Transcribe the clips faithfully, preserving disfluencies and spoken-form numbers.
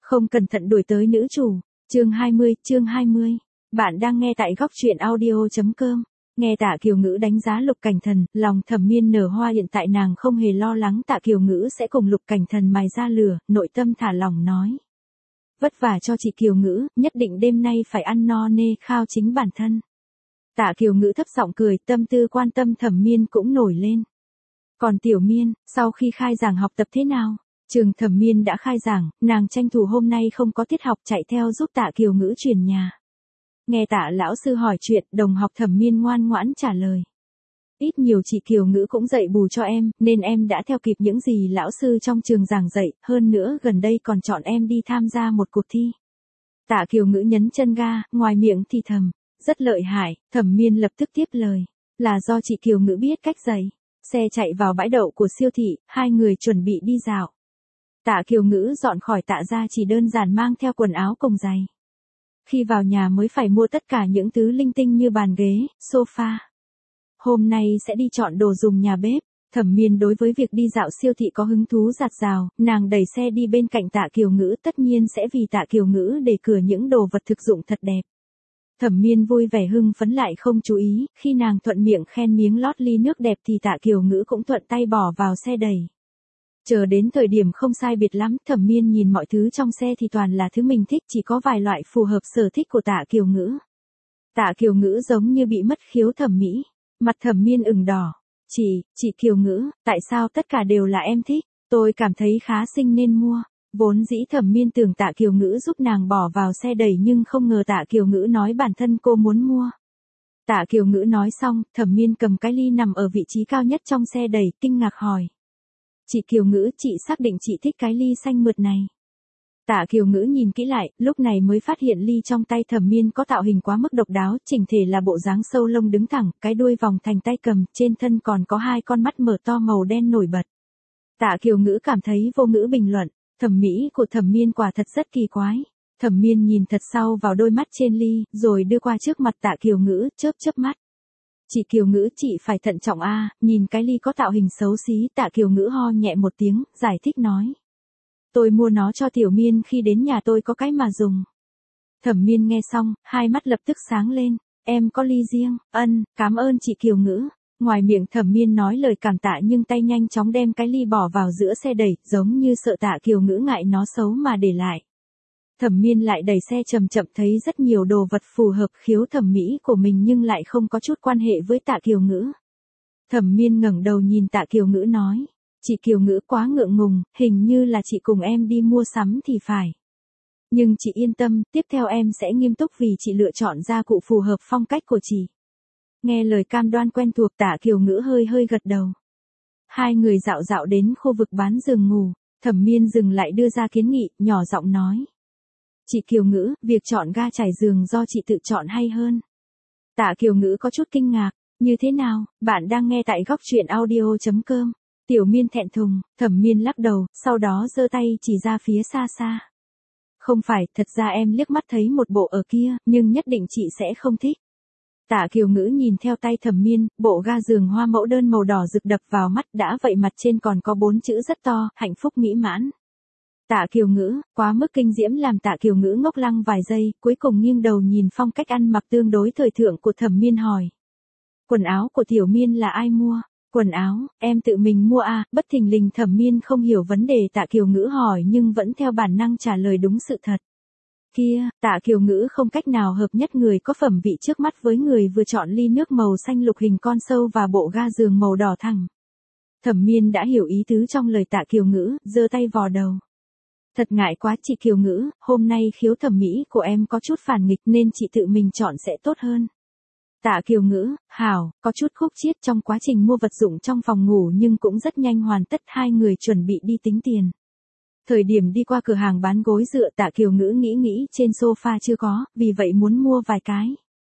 Không cẩn thận đuổi tới nữ chủ. Chương hai mươi, chương hai mươi. Bạn đang nghe tại góc truyện audio chấm com. Nghe Tạ Kiều Ngữ đánh giá Lục Cảnh Thần, lòng Thẩm Miên nở hoa, hiện tại nàng không hề lo lắng Tạ Kiều Ngữ sẽ cùng Lục Cảnh Thần mài ra lửa, nội tâm thả lỏng nói. Vất vả cho chị Kiều Ngữ, nhất định đêm nay phải ăn no nê khao chính bản thân. Tạ Kiều Ngữ thấp giọng cười, tâm tư quan tâm Thẩm Miên cũng nổi lên. Còn Tiểu Miên, sau khi khai giảng học tập thế nào? Trường Thẩm Miên đã khai giảng, nàng tranh thủ hôm nay không có tiết học chạy theo giúp Tạ Kiều Ngữ truyền nhà. Nghe Tạ lão sư hỏi chuyện, đồng học Thẩm Miên ngoan ngoãn trả lời. Ít nhiều chị Kiều Ngữ cũng dạy bù cho em, nên em đã theo kịp những gì lão sư trong trường giảng dạy, hơn nữa gần đây còn chọn em đi tham gia một cuộc thi. Tạ Kiều Ngữ nhấn chân ga, ngoài miệng thì thầm, rất lợi hại. Thẩm Miên lập tức tiếp lời, là do chị Kiều Ngữ biết cách dạy. Xe chạy vào bãi đậu của siêu thị, hai người chuẩn bị đi dạo. Tạ Kiều Ngữ dọn khỏi Tạ gia chỉ đơn giản mang theo quần áo cùng giày. Khi vào nhà mới phải mua tất cả những thứ linh tinh như bàn ghế, sofa. Hôm nay sẽ đi chọn đồ dùng nhà bếp. Thẩm Miên đối với việc đi dạo siêu thị có hứng thú dạt dào, nàng đẩy xe đi bên cạnh Tạ Kiều Ngữ, tất nhiên sẽ vì Tạ Kiều Ngữ để cửa những đồ vật thực dụng thật đẹp. Thẩm Miên vui vẻ hưng phấn lại không chú ý, khi nàng thuận miệng khen miếng lót ly nước đẹp thì Tạ Kiều Ngữ cũng thuận tay bỏ vào xe đẩy. Chờ đến thời điểm không sai biệt lắm, Thẩm Miên nhìn mọi thứ trong xe thì toàn là thứ mình thích, chỉ có vài loại phù hợp sở thích của Tạ Kiều Ngữ. Tạ Kiều Ngữ giống như bị mất khiếu thẩm mỹ, mặt Thẩm Miên ửng đỏ. Chị, chị Kiều Ngữ, tại sao tất cả đều là em thích, tôi cảm thấy khá xinh nên mua. Vốn dĩ Thẩm Miên tưởng Tạ Kiều Ngữ giúp nàng bỏ vào xe đẩy nhưng không ngờ Tạ Kiều Ngữ nói bản thân cô muốn mua. Tạ Kiều Ngữ nói xong, Thẩm Miên cầm cái ly nằm ở vị trí cao nhất trong xe đẩy, kinh ngạc hỏi. Chị Kiều Ngữ, chị xác định chị thích cái ly xanh mượt này. Tạ Kiều Ngữ nhìn kỹ lại, lúc này mới phát hiện ly trong tay Thẩm Miên có tạo hình quá mức độc đáo, chỉnh thể là bộ dáng sâu lông đứng thẳng, cái đuôi vòng thành tay cầm, trên thân còn có hai con mắt mở to màu đen nổi bật. Tạ Kiều Ngữ cảm thấy vô ngữ bình luận, thẩm mỹ của Thẩm Miên quả thật rất kỳ quái. Thẩm Miên nhìn thật sâu vào đôi mắt trên ly, rồi đưa qua trước mặt Tạ Kiều Ngữ, chớp chớp mắt. Chị Kiều Ngữ, chị phải thận trọng a, à, nhìn cái ly có tạo hình xấu xí. Tạ Kiều Ngữ ho nhẹ một tiếng, giải thích nói. Tôi mua nó cho Tiểu Miên khi đến nhà tôi có cái mà dùng. Thẩm Miên nghe xong, hai mắt lập tức sáng lên, em có ly riêng, ân, cảm ơn chị Kiều Ngữ. Ngoài miệng Thẩm Miên nói lời cảm tạ nhưng tay nhanh chóng đem cái ly bỏ vào giữa xe đẩy, giống như sợ Tạ Kiều Ngữ ngại nó xấu mà để lại. Thẩm Miên lại đẩy xe chậm chậm, thấy rất nhiều đồ vật phù hợp khiếu thẩm mỹ của mình nhưng lại không có chút quan hệ với Tạ Kiều Ngữ. Thẩm Miên ngẩng đầu nhìn Tạ Kiều Ngữ nói, chị Kiều Ngữ quá ngượng ngùng, hình như là chị cùng em đi mua sắm thì phải. Nhưng chị yên tâm, tiếp theo em sẽ nghiêm túc vì chị lựa chọn gia cụ phù hợp phong cách của chị. Nghe lời cam đoan quen thuộc, Tạ Kiều Ngữ hơi hơi gật đầu. Hai người dạo dạo đến khu vực bán giường ngủ, Thẩm Miên dừng lại đưa ra kiến nghị, nhỏ giọng nói. Chị Kiều Ngữ, việc chọn ga trải giường do chị tự chọn hay hơn? Tạ Kiều Ngữ có chút kinh ngạc, như thế nào, bạn đang nghe tại góc truyện audio chấm com. Tiểu Miên thẹn thùng, Thẩm Miên lắc đầu, sau đó giơ tay chỉ ra phía xa xa. Không phải, thật ra em liếc mắt thấy một bộ ở kia, nhưng nhất định chị sẽ không thích. Tạ Kiều Ngữ nhìn theo tay Thẩm Miên, bộ ga giường hoa mẫu đơn màu đỏ rực đập vào mắt, đã vậy mặt trên còn có bốn chữ rất to, hạnh phúc mỹ mãn. Tạ Kiều Ngữ, quá mức kinh diễm làm Tạ Kiều Ngữ ngốc lăng vài giây, cuối cùng nghiêng đầu nhìn phong cách ăn mặc tương đối thời thượng của Thẩm Miên hỏi. Quần áo của Tiểu Miên là ai mua? Quần áo, em tự mình mua à? Bất thình lình Thẩm Miên không hiểu vấn đề Tạ Kiều Ngữ hỏi nhưng vẫn theo bản năng trả lời đúng sự thật. Kia, Tạ Kiều Ngữ không cách nào hợp nhất người có phẩm vị trước mắt với người vừa chọn ly nước màu xanh lục hình con sâu và bộ ga giường màu đỏ thẳng. Thẩm Miên đã hiểu ý tứ trong lời Tạ Kiều Ngữ, giơ tay vò đầu. Thật ngại quá chị Kiều Ngữ, hôm nay khiếu thẩm mỹ của em có chút phản nghịch nên chị tự mình chọn sẽ tốt hơn. Tạ Kiều Ngữ, hảo, có chút khúc chiết trong quá trình mua vật dụng trong phòng ngủ nhưng cũng rất nhanh hoàn tất, hai người chuẩn bị đi tính tiền. Thời điểm đi qua cửa hàng bán gối dựa, Tạ Kiều Ngữ nghĩ nghĩ trên sofa chưa có, vì vậy muốn mua vài cái.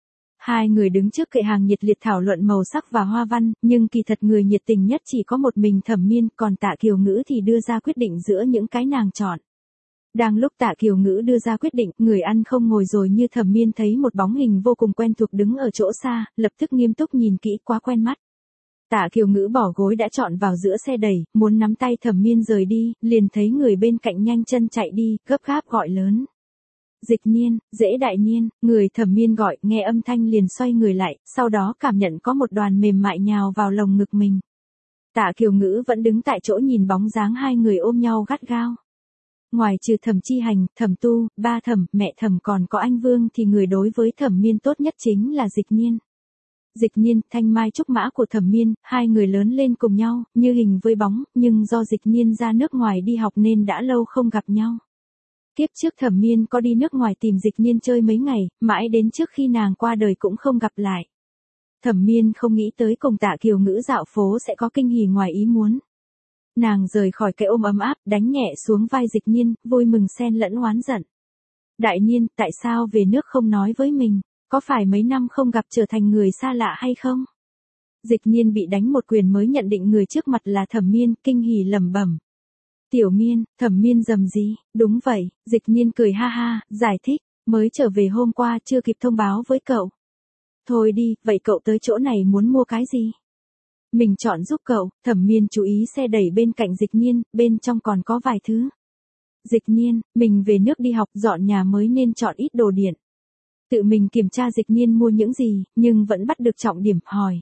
Hai người đứng trước kệ hàng nhiệt liệt thảo luận màu sắc và hoa văn, nhưng kỳ thật người nhiệt tình nhất chỉ có một mình Thẩm Miên, còn Tạ Kiều Ngữ thì đưa ra quyết định giữa những cái nàng chọn. Đang lúc Tạ Kiều Ngữ đưa ra quyết định, người ăn không ngồi rồi như Thẩm Miên thấy một bóng hình vô cùng quen thuộc đứng ở chỗ xa, lập tức nghiêm túc nhìn kỹ, quá quen mắt. Tạ Kiều Ngữ bỏ gối đã chọn vào giữa xe đẩy, muốn nắm tay Thẩm Miên rời đi, liền thấy người bên cạnh nhanh chân chạy đi, gấp gáp gọi lớn. Dịch Nhiên, Dễ Đại Nhiên, người Thẩm Miên gọi, nghe âm thanh liền xoay người lại, sau đó cảm nhận có một đoàn mềm mại nhào vào lồng ngực mình. Tạ Kiều Ngữ vẫn đứng tại chỗ nhìn bóng dáng hai người ôm nhau gắt gao. Ngoài trừ Thẩm Chi Hành, Thẩm Tu, ba Thẩm, mẹ Thẩm còn có anh Vương thì người đối với Thẩm Miên tốt nhất chính là Dịch Nhiên. Dịch Nhiên, thanh mai trúc mã của Thẩm Miên, hai người lớn lên cùng nhau, như hình với bóng, nhưng do Dịch Nhiên ra nước ngoài đi học nên đã lâu không gặp nhau. Kiếp trước Thẩm Miên có đi nước ngoài tìm Dịch Nhiên chơi mấy ngày, mãi đến trước khi nàng qua đời cũng không gặp lại. Thẩm Miên không nghĩ tới cùng Tạ Kiều Ngữ dạo phố sẽ có kinh hỉ ngoài ý muốn. Nàng rời khỏi cái ôm ấm áp, đánh nhẹ xuống vai Dịch Nhiên, vui mừng xen lẫn oán giận. Đại Nhiên, tại sao về nước không nói với mình? Có phải mấy năm không gặp trở thành người xa lạ hay không? Dịch Nhiên bị đánh một quyền mới nhận định người trước mặt là Thẩm Miên, kinh hỉ lẩm bẩm. Tiểu Miên, Thẩm Miên rầm rì, đúng vậy, Dịch Nhiên cười ha ha, giải thích, mới trở về hôm qua chưa kịp thông báo với cậu. Thôi đi, vậy cậu tới chỗ này muốn mua cái gì? Mình chọn giúp cậu. Thẩm Miên chú ý xe đẩy bên cạnh Dịch Nhiên, bên trong còn có vài thứ. Dịch Nhiên, mình về nước đi học dọn nhà mới nên chọn ít đồ điện. Tự mình kiểm tra Dịch Nhiên mua những gì, nhưng vẫn bắt được trọng điểm, hỏi.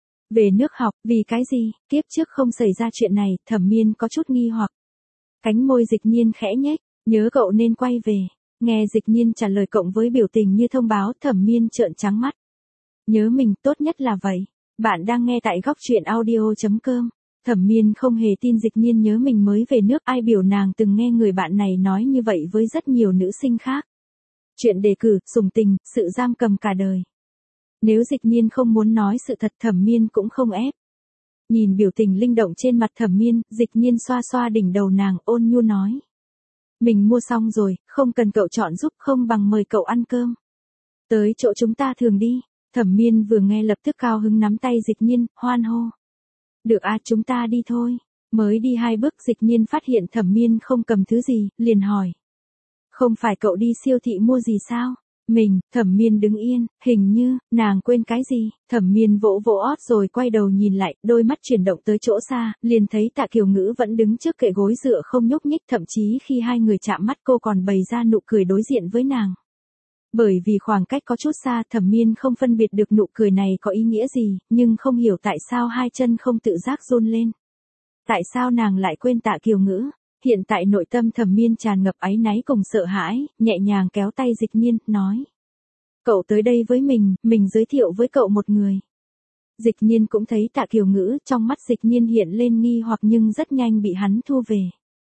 Về nước học, vì cái gì? Kiếp trước không xảy ra chuyện này, Thẩm Miên có chút nghi hoặc. Cánh môi Dịch Nhiên khẽ nhếch, nhớ cậu nên quay về. Nghe Dịch Nhiên trả lời cộng với biểu tình như thông báo, Thẩm Miên trợn trắng mắt. Nhớ mình, tốt nhất là vậy. Bạn đang nghe tại góc truyện audio chấm com. Thẩm Miên không hề tin Dịch Nhiên nhớ mình mới về nước, ai biểu nàng từng nghe người bạn này nói như vậy với rất nhiều nữ sinh khác. Chuyện đề cử, sủng tình, sự giam cầm cả đời. Nếu Dịch Nhiên không muốn nói sự thật, Thẩm Miên cũng không ép. Nhìn biểu tình linh động trên mặt Thẩm Miên, Dịch Nhiên xoa xoa đỉnh đầu nàng, ôn nhu nói. Mình mua xong rồi, không cần cậu chọn giúp, không bằng mời cậu ăn cơm. Tới chỗ chúng ta thường đi. Thẩm Miên vừa nghe lập tức cao hứng nắm tay Dịch Nhiên, hoan hô. Được à, chúng ta đi thôi. Mới đi hai bước Dịch Nhiên phát hiện Thẩm Miên không cầm thứ gì, liền hỏi. Không phải cậu đi siêu thị mua gì sao? Mình, Thẩm Miên đứng yên, hình như, nàng quên cái gì? Thẩm Miên vỗ vỗ ót rồi quay đầu nhìn lại, đôi mắt chuyển động tới chỗ xa, liền thấy Tạ Kiều Ngữ vẫn đứng trước kệ gối dựa không nhúc nhích, thậm chí khi hai người chạm mắt cô còn bày ra nụ cười đối diện với nàng. Bởi vì khoảng cách có chút xa, Thẩm Miên không phân biệt được nụ cười này có ý nghĩa gì, nhưng không hiểu tại sao hai chân không tự giác run lên. Tại sao nàng lại quên Tạ Kiều Ngữ? Hiện tại nội tâm Thẩm Miên tràn ngập áy náy cùng sợ hãi, nhẹ nhàng kéo tay Dịch Nhiên, nói. Cậu tới đây với mình, mình giới thiệu với cậu một người. Dịch Nhiên cũng thấy Tạ Kiều Ngữ, trong mắt Dịch Nhiên hiện lên nghi hoặc nhưng rất nhanh bị hắn thu về.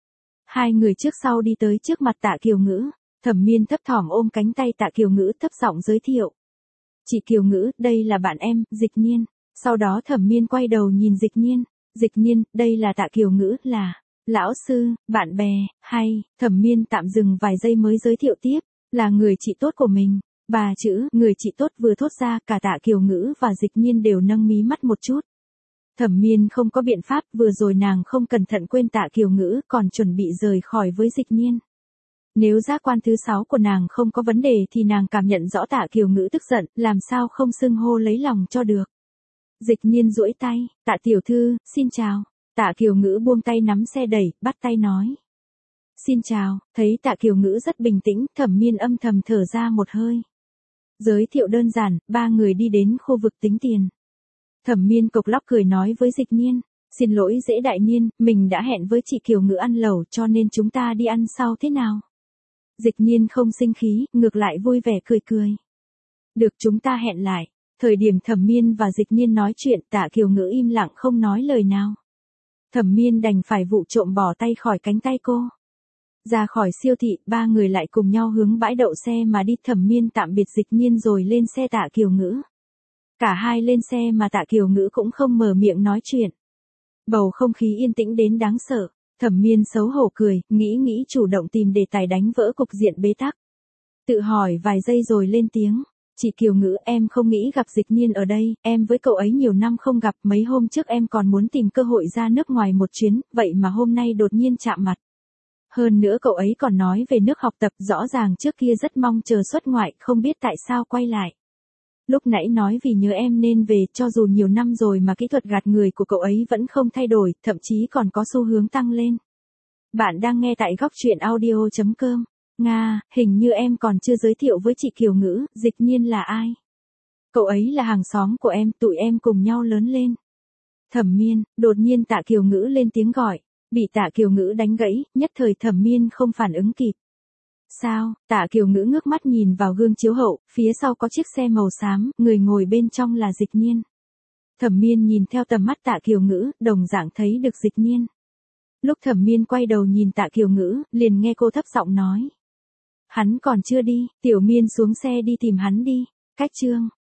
Hai người trước sau đi tới trước mặt Tạ Kiều Ngữ. Thẩm Miên thấp thỏm ôm cánh tay Tạ Kiều Ngữ thấp giọng giới thiệu. Chị Kiều Ngữ, đây là bạn em, Dịch Nhiên. Sau đó Thẩm Miên quay đầu nhìn Dịch Nhiên. Dịch Nhiên, đây là Tạ Kiều Ngữ, là lão sư, bạn bè, hay. Thẩm Miên tạm dừng vài giây mới giới thiệu tiếp, là người chị tốt của mình. Bà chữ, người chị tốt vừa thốt ra, cả Tạ Kiều Ngữ và Dịch Nhiên đều nâng mí mắt một chút. Thẩm Miên không có biện pháp, vừa rồi nàng không cẩn thận quên Tạ Kiều Ngữ, còn chuẩn bị rời khỏi với Dịch Nhiên. Nếu giác quan thứ sáu của nàng không có vấn đề thì nàng cảm nhận rõ Tạ Kiều Ngữ tức giận, làm sao không xưng hô lấy lòng cho được. Dịch Nhiên duỗi tay, Tạ tiểu thư, xin chào. Tạ Kiều Ngữ buông tay nắm xe đẩy, bắt tay nói. Xin chào, thấy Tạ Kiều Ngữ rất bình tĩnh, Thẩm Miên âm thầm thở ra một hơi. Giới thiệu đơn giản, ba người đi đến khu vực tính tiền. Thẩm Miên cộc lóc cười nói với Dịch Nhiên. Xin lỗi Dễ Đại Nhiên, mình đã hẹn với chị Kiều Ngữ ăn lẩu cho nên chúng ta đi ăn sau thế nào? Dịch Nhiên không sinh khí, ngược lại vui vẻ cười cười. Được, chúng ta hẹn lại. Thời điểm Thẩm Miên và Dịch Nhiên nói chuyện, Tạ Kiều Ngữ im lặng không nói lời nào. Thẩm Miên đành phải vụng trộm bỏ tay khỏi cánh tay cô. Ra khỏi siêu thị, ba người lại cùng nhau hướng bãi đậu xe mà đi. Thẩm Miên tạm biệt Dịch Nhiên rồi lên xe Tạ Kiều Ngữ. Cả hai lên xe mà Tạ Kiều Ngữ cũng không mở miệng nói chuyện. Bầu không khí yên tĩnh đến đáng sợ. Thẩm Miên xấu hổ cười, nghĩ nghĩ chủ động tìm đề tài đánh vỡ cục diện bế tắc. Tự hỏi vài giây rồi lên tiếng. Chị Kiều Ngữ, em không nghĩ gặp Dịch Nhiên ở đây, em với cậu ấy nhiều năm không gặp, mấy hôm trước em còn muốn tìm cơ hội ra nước ngoài một chuyến, vậy mà hôm nay đột nhiên chạm mặt. Hơn nữa cậu ấy còn nói về nước học tập, rõ ràng trước kia rất mong chờ xuất ngoại, không biết tại sao quay lại. Lúc nãy nói vì nhớ em nên về, cho dù nhiều năm rồi mà kỹ thuật gạt người của cậu ấy vẫn không thay đổi, thậm chí còn có xu hướng tăng lên. Bạn đang nghe tại góc truyện audio.com. Nga, hình như em còn chưa giới thiệu với chị Kiều Ngữ, Dịch Nhiên là ai? Cậu ấy là hàng xóm của em, tụi em cùng nhau lớn lên. Thẩm Miên, đột nhiên Tạ Kiều Ngữ lên tiếng gọi, bị Tạ Kiều Ngữ đánh gãy, nhất thời Thẩm Miên không phản ứng kịp. Sao? Tạ Kiều Ngữ ngước mắt nhìn vào gương chiếu hậu, phía sau có chiếc xe màu xám, người ngồi bên trong là Dịch Nhiên. Thẩm Miên nhìn theo tầm mắt Tạ Kiều Ngữ, đồng dạng thấy được Dịch Nhiên. Lúc Thẩm Miên quay đầu nhìn Tạ Kiều Ngữ, liền nghe cô thấp giọng nói. Hắn còn chưa đi, Tiểu Miên xuống xe đi tìm hắn đi. Cách chương,